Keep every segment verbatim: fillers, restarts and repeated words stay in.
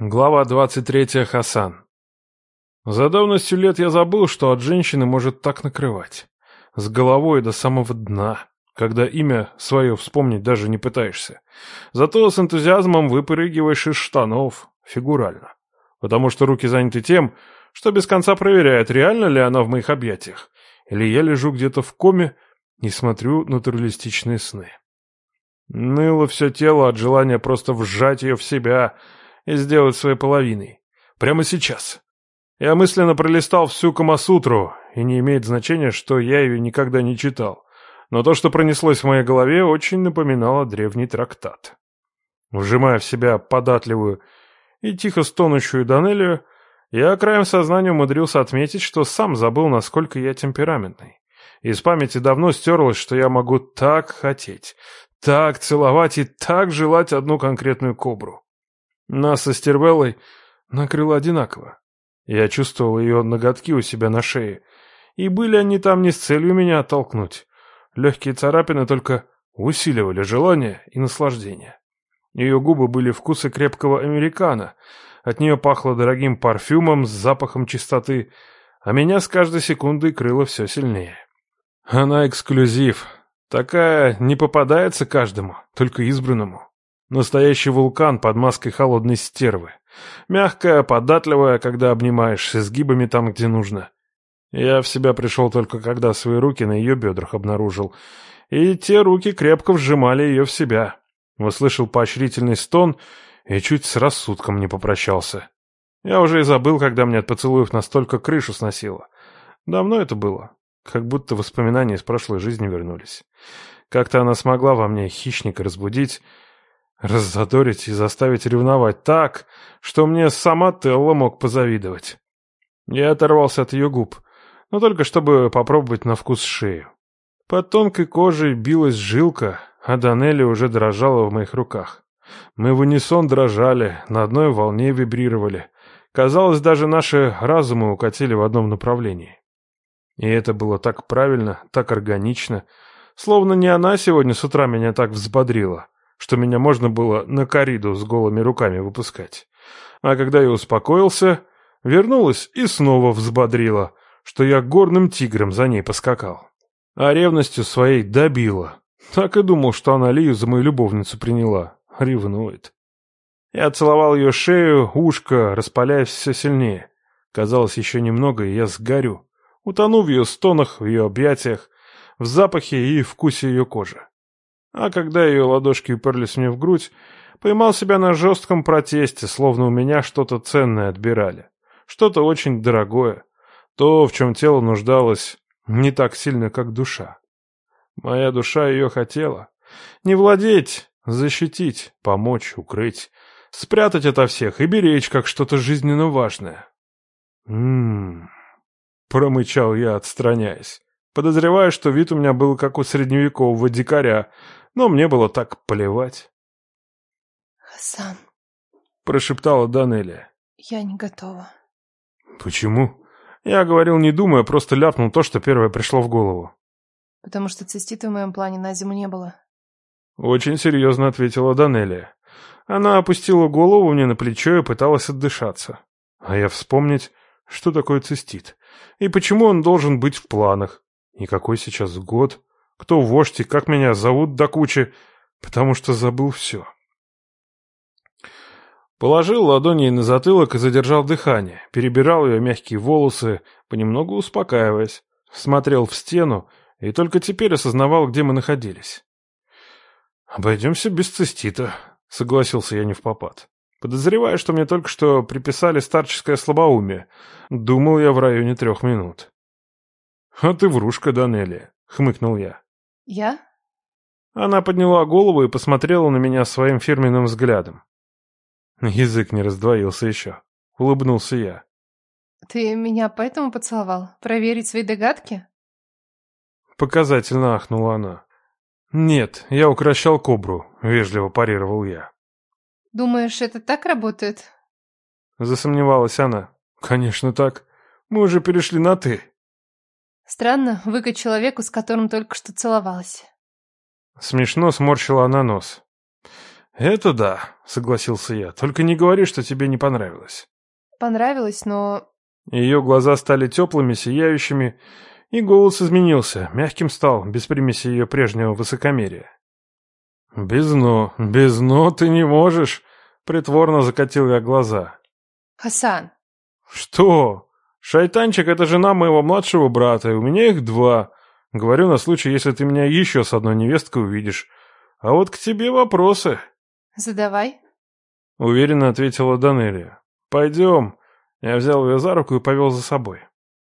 Глава двадцать третья. Хасан. За давностью лет я забыл, что от женщины может так накрывать. С головой до самого дна, когда имя свое вспомнить даже не пытаешься. Зато с энтузиазмом выпрыгиваешь из штанов, фигурально. Потому что руки заняты тем, что без конца проверяют, реально ли она в моих объятиях. Или я лежу где-то в коме и смотрю натуралистичные сны. Ныло все тело от желания просто вжать ее в себя и сделать своей половиной. Прямо сейчас. Я мысленно пролистал всю Камасутру, и не имеет значения, что я ее никогда не читал. Но то, что пронеслось в моей голове, очень напоминало древний трактат. Вжимая в себя податливую и тихо стонущую Данелию, я краем сознания умудрился отметить, что сам забыл, насколько я темпераментный. Из памяти давно стерлось, что я могу так хотеть, так целовать и так желать одну конкретную кобру. Нас со Стервеллой накрыло одинаково. Я чувствовал ее ноготки у себя на шее, и были они там не с целью меня оттолкнуть. Легкие царапины только усиливали желание и наслаждение. Ее губы были вкуса крепкого американо, от нее пахло дорогим парфюмом с запахом чистоты, а меня с каждой секундой крыло все сильнее. Она эксклюзив. Такая не попадается каждому, только избранному. Настоящий вулкан под маской холодной стервы. Мягкая, податливая, когда обнимаешь, с изгибами там, где нужно. Я в себя пришел только когда свои руки на ее бедрах обнаружил. И те руки крепко вжимали ее в себя. Услышал поощрительный стон и чуть с рассудком не попрощался. Я уже и забыл, когда мне от поцелуев настолько крышу сносило. Давно это было. Как будто воспоминания из прошлой жизни вернулись. Как-то она смогла во мне хищника разбудить, раззадорить и заставить ревновать так, что мне сама Телла мог позавидовать. Я оторвался от ее губ, но только чтобы попробовать на вкус шею. Под тонкой кожей билась жилка, а Данелли уже дрожала в моих руках. Мы в унисон дрожали, на одной волне вибрировали. Казалось, даже наши разумы укатили в одном направлении. И это было так правильно, так органично, словно не она сегодня с утра меня так взбодрила, что меня можно было на корриду с голыми руками выпускать. А когда я успокоился, вернулась и снова взбодрила, что я горным тигром за ней поскакал. А ревностью своей добила. Так и думал, что она Лию за мою любовницу приняла. Ревнует. Я целовал ее шею, ушко, распаляясь все сильнее. Казалось, еще немного, и я сгорю. Утону в ее стонах, в ее объятиях, в запахе и вкусе ее кожи. А когда ее ладошки уперлись мне в грудь, поймал себя на жестком протесте, словно у меня что-то ценное отбирали. Что-то очень дорогое. То, в чем тело нуждалось не так сильно, как душа. Моя душа ее хотела. Не владеть, защитить, помочь, укрыть, спрятать ото всех и беречь, как что-то жизненно важное. М-м-м. Промычал я, отстраняясь. Подозреваю, что вид у меня был как у средневекового дикаря, но мне было так плевать. «Хасан», — прошептала Данелия. — «я не готова». «Почему?» Я говорил, не думая, просто ляпнул то, что первое пришло в голову. «Потому что цистита в моем плане на зиму не было». Очень серьезно ответила Данелия. Она опустила голову мне на плечо и пыталась отдышаться. А я вспомнить, что такое цистит. И почему он должен быть в планах? И какой сейчас год? Кто вождь и как меня зовут до кучи? Потому что забыл все. Положил ладони ей на затылок и задержал дыхание. Перебирал ее мягкие волосы, понемногу успокаиваясь. Смотрел в стену и только теперь осознавал, где мы находились. «Обойдемся без цистита», — согласился я невпопад. Подозревая, что мне только что приписали старческое слабоумие, думал я в районе трех минут. «А ты врушка, Данелия», — хмыкнул я. «Я?» Она подняла голову и посмотрела на меня своим фирменным взглядом. Язык не раздвоился еще. Улыбнулся я. «Ты меня поэтому поцеловал? Проверить свои догадки?» Показательно ахнула она. «Нет, я укращал кобру», — вежливо парировал я. «Думаешь, это так работает?» Засомневалась она. «Конечно так. Мы уже перешли на «ты». «Странно, выкать человеку, с которым только что целовалась». Смешно сморщила она нос. «Это да», — согласился я. «Только не говори, что тебе не понравилось». Понравилось, но... Ее глаза стали теплыми, сияющими, и голос изменился, мягким стал, без примеси ее прежнего высокомерия. «Без «но», без «но» ты не можешь», — притворно закатил я глаза. Хасан. «Что? Шайтанчик — это жена моего младшего брата, и у меня их два. Говорю на случай, если ты меня еще с одной невесткой увидишь. А вот к тебе вопросы». Задавай. Уверенно ответила Данелия. «Пойдем». Я взял ее за руку и повел за собой.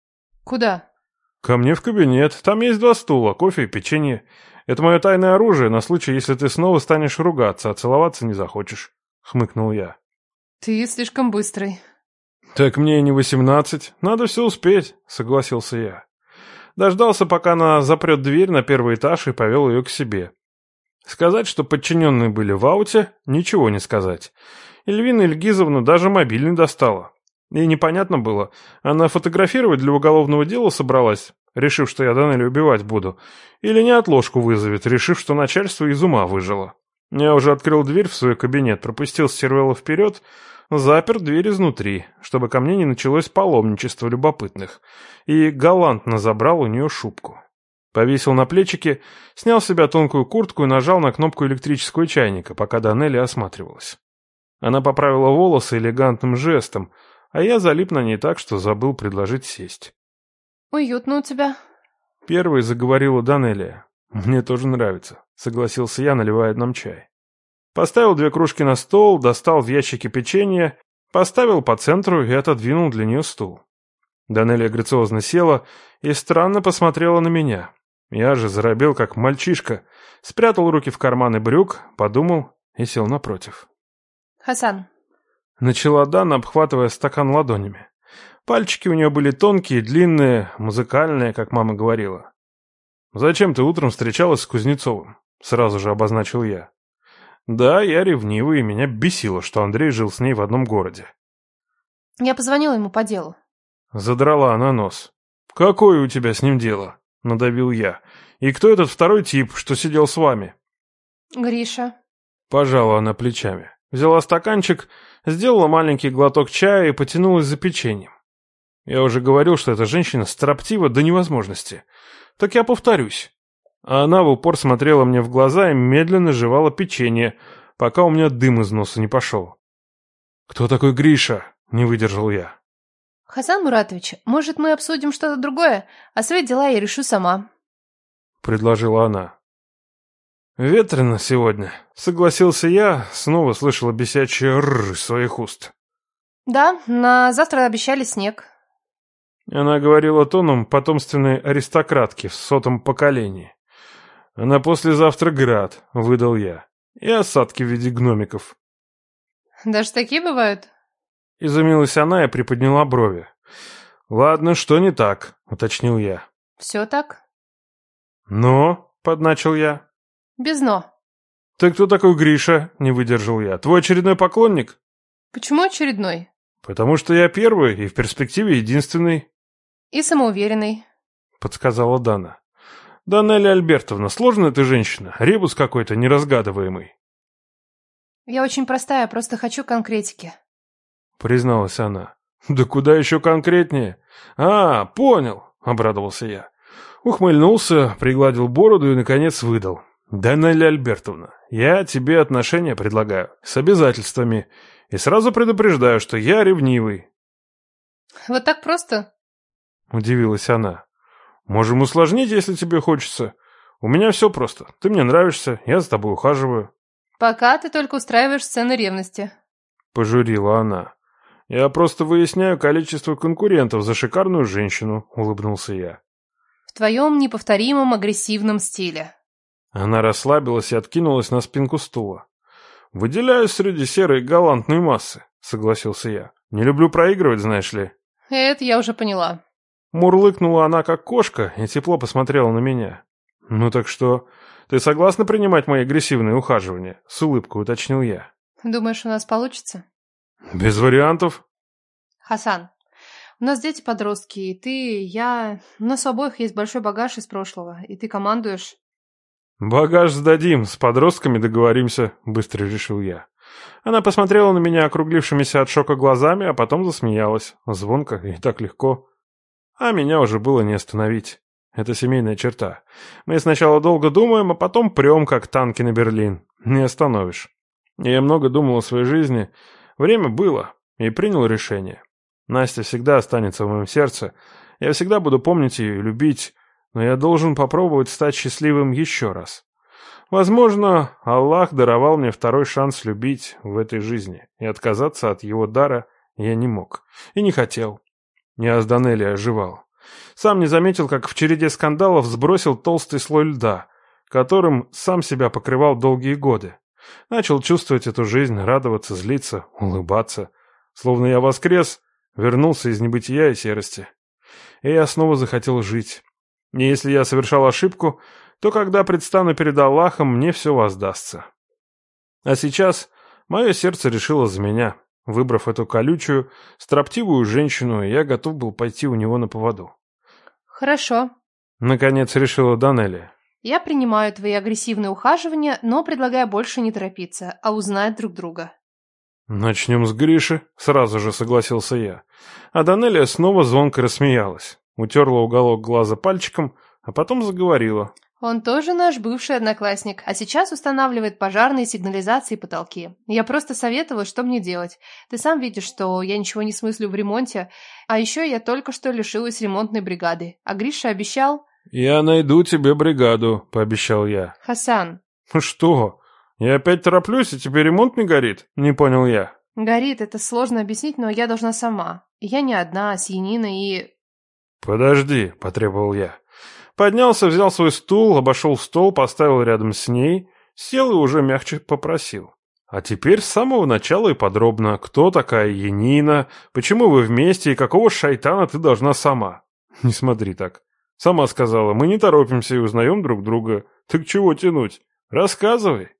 Куда? «Ко мне в кабинет. Там есть два стула, кофе и печенье. Это мое тайное оружие на случай, если ты снова станешь ругаться, а целоваться не захочешь», — хмыкнул я. Ты слишком быстрый. «Так мне и не восемнадцать. Надо все успеть», — согласился я. Дождался, пока она запрет дверь на первый этаж и повел ее к себе. Сказать, что подчиненные были в ауте, ничего не сказать. Эльвина Ильгизовна даже мобильный достала. И непонятно было, она фотографировать для уголовного дела собралась, решив, что я Данелию убивать буду, или неотложку вызовет, решив, что начальство из ума выжило. Я уже открыл дверь в свой кабинет, пропустил Стервелла вперед, запер дверь изнутри, чтобы ко мне не началось паломничество любопытных, и галантно забрал у нее шубку. Повесил на плечики, снял с себя тонкую куртку и нажал на кнопку электрического чайника, пока Данелия осматривалась. Она поправила волосы элегантным жестом, а я залип на ней так, что забыл предложить сесть. Уютно у тебя. Первой заговорила Данелия. «Мне тоже нравится», — согласился я, наливая нам чай. Поставил две кружки на стол, достал в ящике печенье, поставил по центру и отодвинул для нее стул. Данелия грациозно села и странно посмотрела на меня. Я же заробел, как мальчишка, спрятал руки в карманы брюк, подумал и сел напротив. Хасан. Начала Дана, обхватывая стакан ладонями. Пальчики у нее были тонкие, длинные, музыкальные, как мама говорила. «Зачем ты утром встречалась с Кузнецовым?» — сразу же обозначил я. Да, я ревнивый, и меня бесило, что Андрей жил с ней в одном городе. Я позвонила ему по делу. Задрала она нос. «Какое у тебя с ним дело?» — надавил я. «И кто этот второй тип, что сидел с вами?» Гриша. Пожала она плечами. Взяла стаканчик, сделала маленький глоток чая и потянулась за печеньем. Я уже говорил, что эта женщина строптива до невозможности. Так я повторюсь. А она в упор смотрела мне в глаза и медленно жевала печенье, пока у меня дым из носа не пошел. «Кто такой Гриша?» — не выдержал я. Хасан Муратович, может, мы обсудим что-то другое, а свои дела я решу сама. Предложила она. «Ветрено сегодня», — согласился я, снова слышала бесячее «рррр» из своих уст. Да, на завтра обещали снег. Она говорила тоном потомственной аристократки в сотом поколении. «А на послезавтра град», — выдал я, — «и осадки в виде гномиков». Даже такие бывают? Изумилась она и приподняла брови. «Ладно, что не так?» — уточнил я. Все так? «Но?» — подначил я. Без «но». «Ты кто такой Гриша?» — не выдержал я. «Твой очередной поклонник?» Почему очередной? «Потому что я первый и в перспективе единственный», И самоуверенный. — подсказала Дана. «Данелия Альбертовна, сложная ты женщина, ребус какой-то неразгадываемый», Я очень простая, просто хочу конкретики. — призналась она. «Да куда еще конкретнее?» «А, понял», — обрадовался я. Ухмыльнулся, пригладил бороду и, наконец, выдал. «Данелия Альбертовна, я тебе отношения предлагаю, с обязательствами, и сразу предупреждаю, что я ревнивый». Вот так просто? Удивилась она. «Можем усложнить, если тебе хочется. У меня все просто. Ты мне нравишься, я за тобой ухаживаю». Пока ты только устраиваешь сцены ревности. Пожурила она. «Я просто выясняю количество конкурентов за шикарную женщину», — улыбнулся я. В твоем неповторимом агрессивном стиле. Она расслабилась и откинулась на спинку стула. «Выделяюсь среди серой галантной массы», — согласился я. «Не люблю проигрывать, знаешь ли». Это я уже поняла. Мурлыкнула она, как кошка, и тепло посмотрела на меня. «Ну так что, ты согласна принимать мои агрессивные ухаживания?» — с улыбкой уточнил я. Думаешь, у нас получится? «Без вариантов». Хасан, у нас дети-подростки, и ты, я... У нас у обоих есть большой багаж из прошлого, и ты командуешь. «Багаж сдадим, с подростками договоримся», — быстро решил я. Она посмотрела на меня округлившимися от шока глазами, а потом засмеялась. Звонко и так легко. А меня уже было не остановить. Это семейная черта. Мы сначала долго думаем, а потом прем, как танки на Берлин. Не остановишь. Я много думал о своей жизни. Время было, и принял решение. Настя всегда останется в моем сердце. Я всегда буду помнить ее и любить, но я должен попробовать стать счастливым еще раз. Возможно, Аллах даровал мне второй шанс любить в этой жизни, и отказаться от его дара я не мог. И не хотел. Я с Данелли оживал. Сам не заметил, как в череде скандалов сбросил толстый слой льда, которым сам себя покрывал долгие годы. Начал чувствовать эту жизнь, радоваться, злиться, улыбаться. Словно я воскрес, вернулся из небытия и серости. И я снова захотел жить. И если я совершал ошибку, то когда предстану перед Аллахом, мне все воздастся. А сейчас мое сердце решило за меня. Выбрав эту колючую, строптивую женщину, я готов был пойти у него на поводу. Хорошо. Наконец решила Данелли. Я принимаю твои агрессивные ухаживания, но предлагаю больше не торопиться, а узнать друг друга. Начнем с Гриши, сразу же согласился я. А Данелия снова звонко рассмеялась, утерла уголок глаза пальчиком, а потом заговорила. Он тоже наш бывший одноклассник, а сейчас устанавливает пожарные сигнализации и потолки. Я просто советовала, что мне делать. Ты сам видишь, что я ничего не смыслю в ремонте, а еще я только что лишилась ремонтной бригады. А Гриша обещал... «Я найду тебе бригаду», — пообещал я. Хасан. «Что? Я опять тороплюсь, и тебе ремонт не горит?» — не понял я. Горит, это сложно объяснить, но я должна сама. Я не одна, а с Яниной и... «Подожди», — потребовал я. Поднялся, взял свой стул, обошел стол, поставил рядом с ней, сел и уже мягче попросил. «А теперь с самого начала и подробно. Кто такая Янина, почему вы вместе и какого шайтана ты должна сама?» «Не смотри так. Сама сказала, мы не торопимся и узнаем друг друга. Так чего тянуть? Рассказывай».